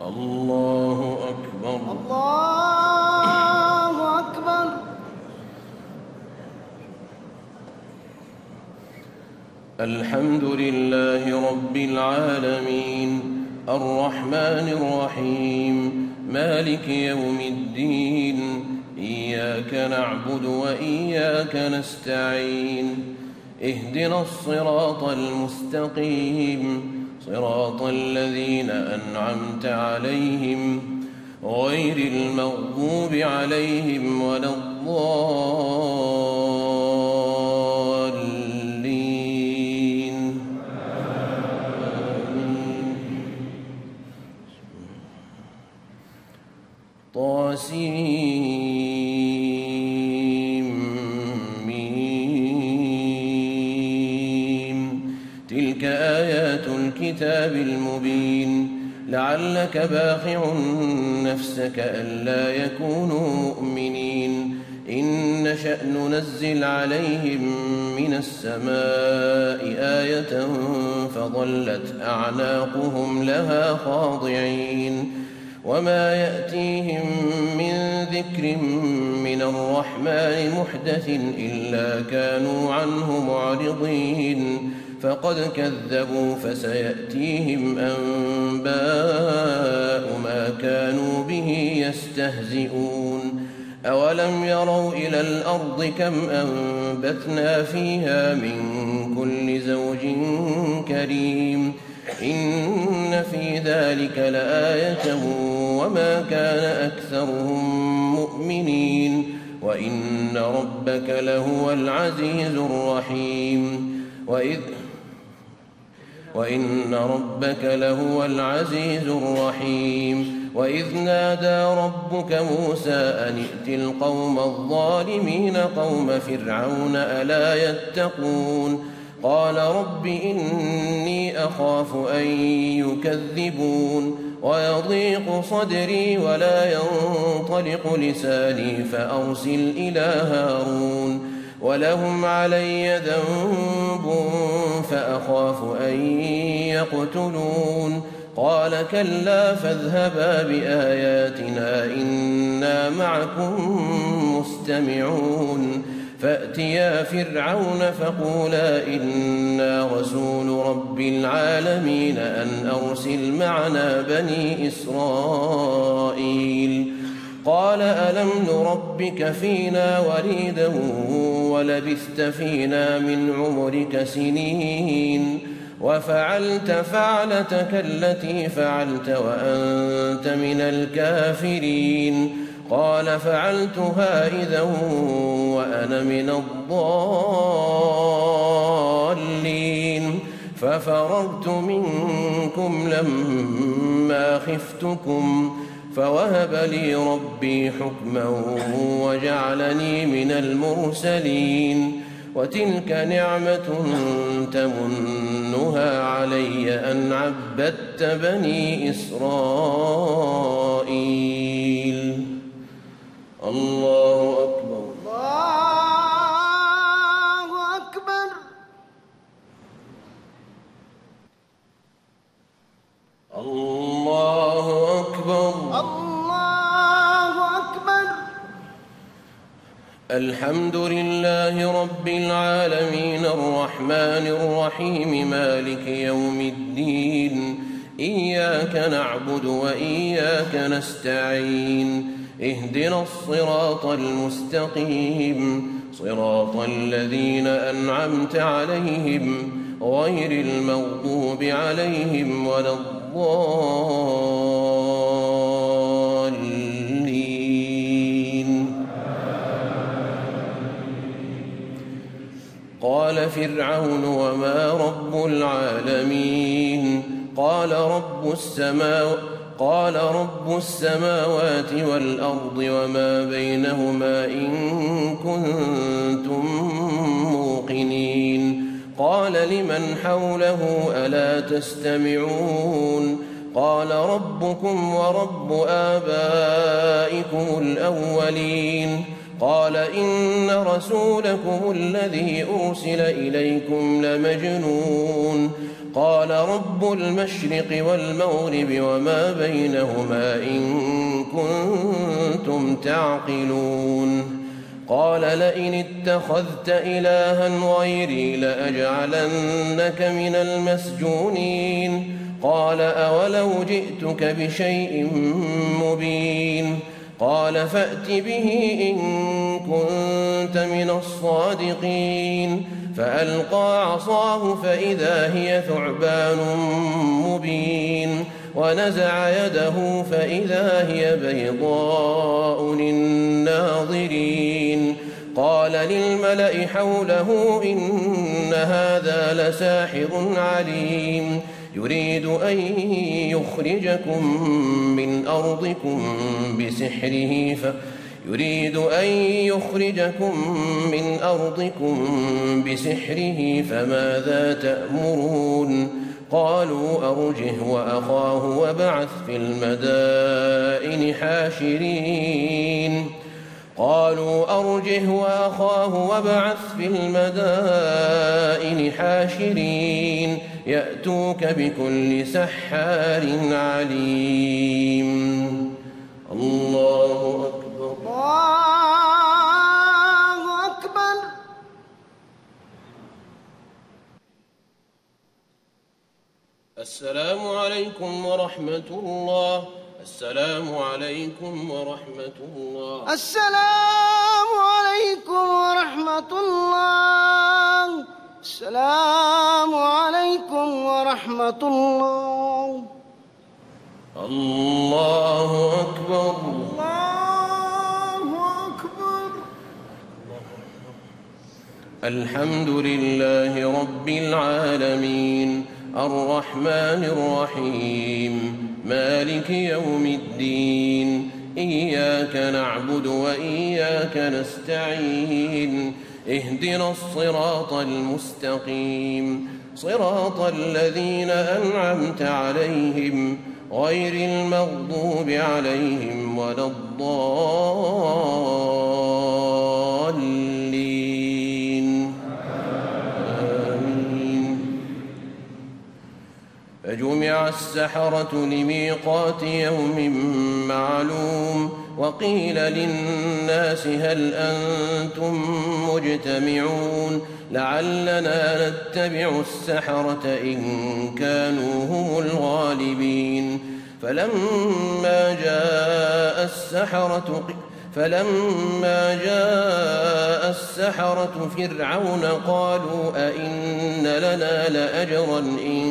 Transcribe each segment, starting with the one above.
الله أكبر. الله أكبر. الحمد لله رب العالمين الرحمن الرحيم مالك يوم الدين إياك نعبد وإياك نستعين اهدنا الصراط المستقيم صراط الذين أنعمت عليهم غير المغضوب عليهم ولا الضالين. طاسيم تلك آيات الكتاب المبين لعلك باخع نفسك ألا يكونوا مؤمنين إن نشأ ننزل عليهم من السماء آية فظلت أعناقهم لها خاضعين وما يأتيهم من ذكر من الرحمن محدث إلا كانوا عنه معرضين فقد كذبوا فسيأتيهم أنباء ما كانوا به يستهزئون أولم يروا إلى الأرض كم أنبتنا فيها من كل زوج كريم إن في ذلك لآية وما كان أكثرهم مؤمنين وإن ربك لهو العزيز الرحيم وإن ربك لهو العزيز الرحيم وإذ نادى ربك موسى أن ائت القوم الظالمين قوم فرعون ألا يتقون قال رب إني أخاف أن يكذبون ويضيق صدري ولا ينطلق لساني فأرسل إلى هارون ولهم علي ذنب فأخاف أن يقتلون قال كلا فاذهبا بآياتنا إنا معكم مستمعون فأتيا فرعون فقولا إنا رسول رب العالمين أن أرسل معنا بني إسرائيل قال ألم نربك فينا وليدا ولبثت فينا من عمرك سنين وفعلت فعلتك التي فعلت وأنت من الكافرين قال فعلتها إذا وأنا من الضالين ففررت منكم لما خفتكم فوهب لي ربي حكما وجعلني من المرسلين وتلك نعمة تمنها علي أن عبدت بني إسرائيل. الله أكبر. الله أكبر. الله أكبر. الله أكبر. الحمد لله رب العالمين الرحمن الرحيم مالك يوم الدين إياك نعبد وإياك نستعين اهدنا الصراط المستقيم صراط الذين أنعمت عليهم غير المغضوب عليهم ولا الضالين. قال فرعون وما رب العالمين قال رب السماوات والأرض وما بينهما إن كنتم موقنين قال لمن حوله ألا تستمعون قال ربكم ورب آبائكم الأولين قال إن رسولكم الذي أرسل إليكم لمجنون قال رب المشرق والمغرب وما بينهما إن كنتم تعقلون قال لئن اتخذت إلها غيري لأجعلنك من المسجونين قال أولو جئتك بشيء مبين قال فأت به إن كنت من الصادقين فألقى عصاه فإذا هي ثعبان مبين ونزع يده فإذا هي بيضاء للناظرين قال للملأ حوله إن هذا لساحر عليم يريد أن يخرجكم من أرضكم بسحره فماذا تأمرون قالوا أرجه وأخاه وابعث في المدائن حاشرين يأتوك بكل سحار عليم الله أكبر الله أكبر. السلام عليكم ورحمة الله. السلام عليكم ورحمة الله. السلام عليكم ورحمة الله. السلام عليكم ورحمة الله. الله أكبر. الله أكبر. الحمد لله رب العالمين الرحمن الرحيم مالك يوم الدين إياك نعبد وإياك نستعين اهدنا الصراط المستقيم صراط الذين أنعمت عليهم غير المغضوب عليهم ولا الضالين آمين. فجمع السحرة لميقات يوم معلوم وقيل للناس هل أنتم مجتمعون لعلنا نتبع السحرة إن كانوا هم الغالبين فلما جاء السحرة فرعون قالوا أئن لنا لأجرا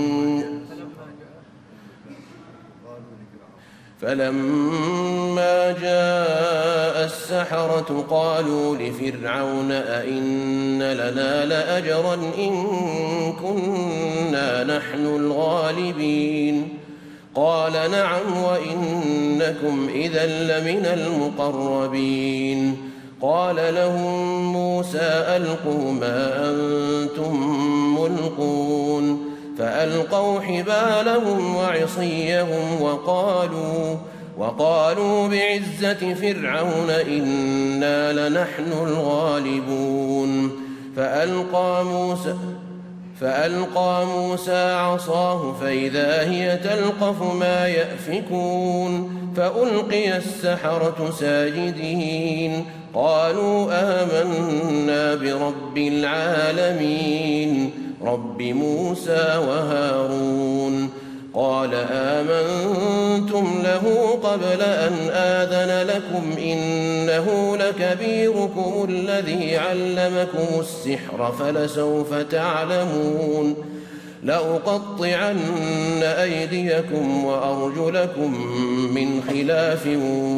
فلما جاء السحرة قالوا لفرعون أئن لنا لأجرا إن كنا نحن الغالبين قال نعم وإنكم إذا لمن المقربين قال لهم موسى ألقوا ما أنتم ملقون فألقوا حبالهم وعصيهم وقالوا بعزة فرعون إنا لنحن الغالبون فألقى موسى عصاه فإذا هي تلقف ما يأفكون فألقي السحرة ساجدين قالوا آمنا برب العالمين رب موسى وهارون قال آمنتم له قبل أن آذن لكم إنه لكبيركم الذي علمكم السحر فلسوف تعلمون لأقطعن أيديكم وأرجلكم من خلاف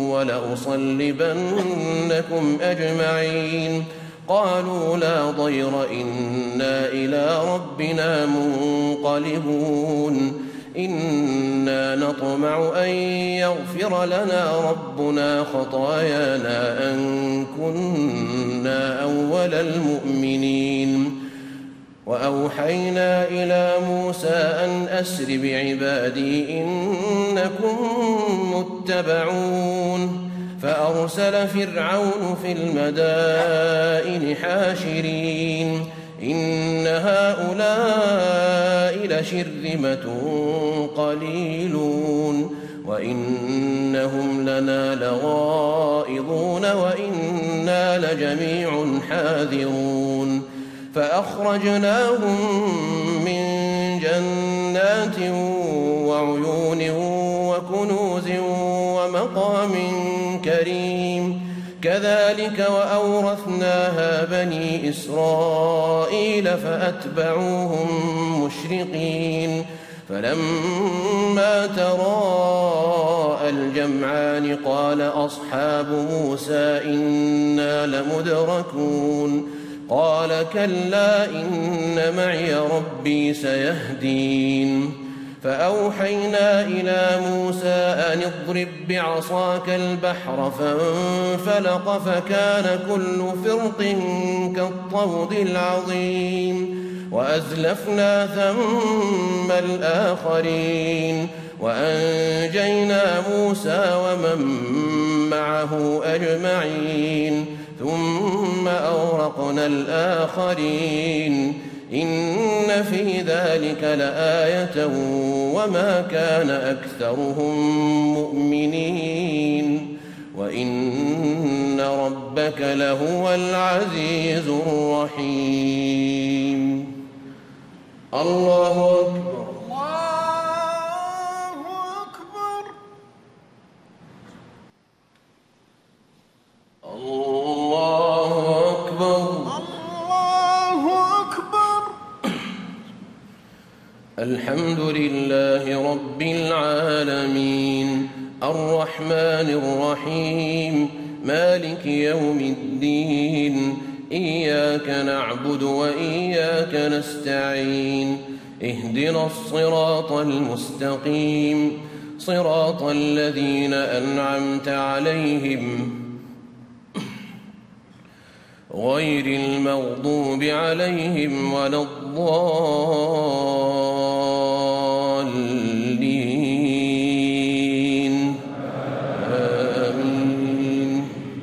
ولأصلبنكم أجمعين قالوا لا ضير إنا إلى ربنا منقلبون إنا نطمع أن يغفر لنا ربنا خطايانا أن كنا أول المؤمنين وأوحينا إلى موسى أن أسر بعبادي إنكم متبعون فأرسل فرعون في المدائن حاشرين إن هؤلاء لشرذمة قليلون وإنهم لنا لغائظون وإنا لجميع حاذرون فأخرجناهم من جنات وعيون وكنوز ومقام كريم كذلك وأورثناها بني إسرائيل فأتبعوهم مشرقين فلما تراءى الجمعان قال أصحاب موسى إنا لمدركون قال كلا إن معي ربي سيهدين فأوحينا إلى موسى أن اضرب بعصاك البحر فانفلق فكان كل فرق كالطود العظيم وأزلفنا ثم الآخرين وأنجينا موسى ومن معه أجمعين ثم أغرقنا الآخرين إن في ذلك لآية وما كان أكثرهم مؤمنين وإن ربك لهو العزيز الرحيم. الله أكبر. الله أكبر. الله أكبر. الله أكبر. الحمد لله رب العالمين الرحمن الرحيم مالك يوم الدين إياك نعبد وإياك نستعين اهدنا الصراط المستقيم صراط الذين أنعمت عليهم غير المغضوب عليهم ولا الضالين آمين.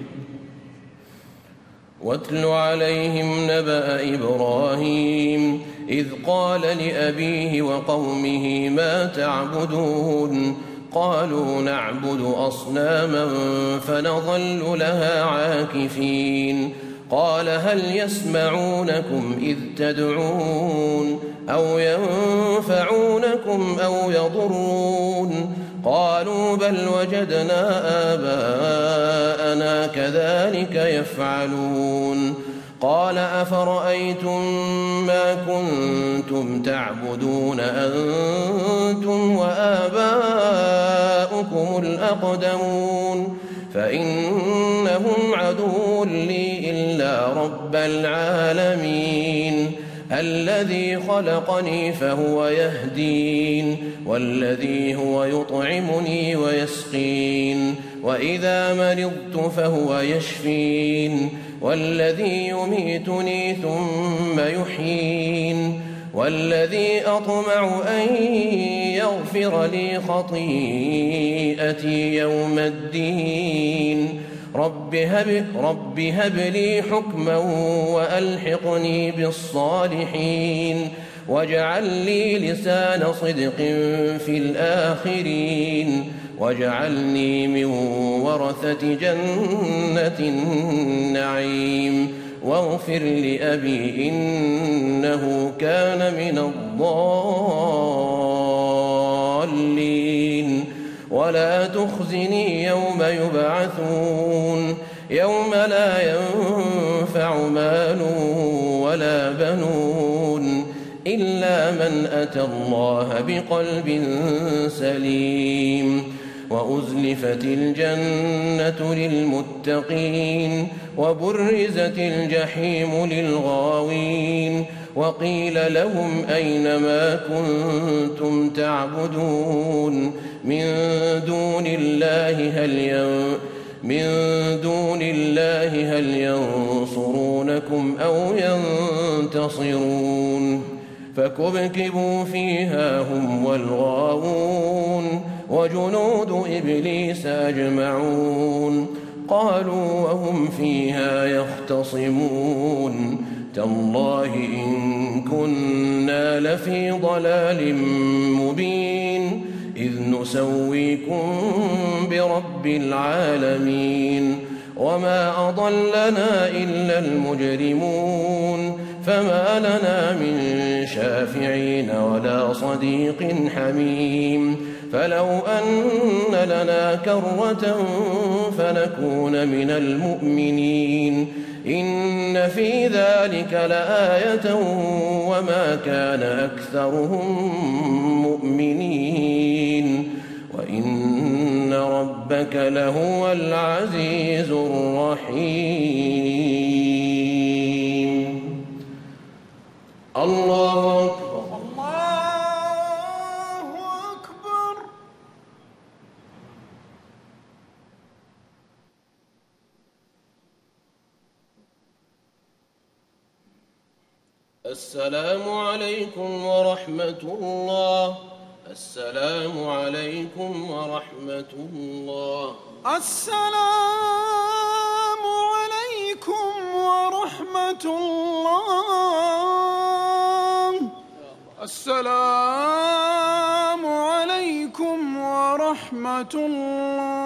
واتل عليهم نبأ إبراهيم إذ قال لأبيه وقومه ما تعبدون قالوا نعبد أصناما فنظل لها عاكفين قال هل يسمعونكم إذ تدعون أو ينفعونكم أو يضرون قالوا بل وجدنا آباءنا كذلك يفعلون قال أفرأيتم ما كنتم تعبدون أنتم وآباؤكم الأقدمون فإنهم عدو لي إلا رب العالمين الذي خلقني فهو يهدين والذي هو يطعمني ويسقين وإذا مرضت فهو يشفين والذي يميتني ثم يحيين والذي أطمع أن يغفر لي خطيئتي يوم الدين رب هب لي حكما وألحقني بالصالحين واجعل لي لسان صدق في الآخرين واجعلني من ورثة جنة النعيم واغفر لأبي إنه كان من الضالين ولا تخزني يوم يبعثون يوم لا ينفع مال ولا بنون إلا من أتى الله بقلب سليم وأزلفت الجنة للمتقين وبرزت الجحيم للغاوين وقيل لهم أين ما كنتم تعبدون من دون الله هل ينصرونكم أو ينتصرون فكبكبوا فيها هم والغاوون وجنود إبليس أجمعون قالوا وهم فيها يختصمون تالله إن كنا لفي ضلال مبين إذ نسويكم برب العالمين وما أضلنا إلا المجرمون فما لنا من شافعين ولا صديق حميم فلو أن لنا كرة فنكون من المؤمنين إن في ذلك لآية وما كان أكثرهم مؤمنين وإن ربك لهو العزيز الرحيم. الله أكبر. الله أكبر. السلام عليكم ورحمة الله. السلام عليكم ورحمة الله. السلام عليكم ورحمة الله. السلام عليكم ورحمة الله.